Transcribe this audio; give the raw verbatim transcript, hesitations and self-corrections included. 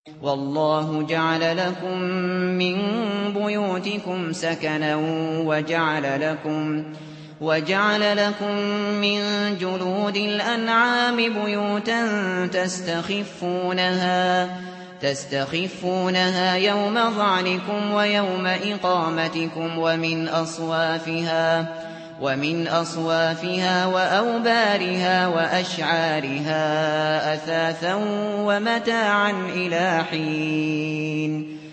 وَاللَّهُ جَعَلَ لَكُم مِّن بُيُوتِكُمْ سَكَنًا وَجَعَلَ لَكُم وَجَعَلَ لَكُم مِّن جُلُودِ الْأَنْعَامِ بُيُوتًا تَسْتَخِفُّونَهَا يَوْمَ ظَعْنِكُمْ وَيَوْمَ إِقَامَتِكُمْ وَمِنْ أَصْوَافِهَا وَأَوْبَارِهَا وَأَشْعَارِهَا أَثَاثًا وَمَتَاعًا إِلَىٰ حِينٍ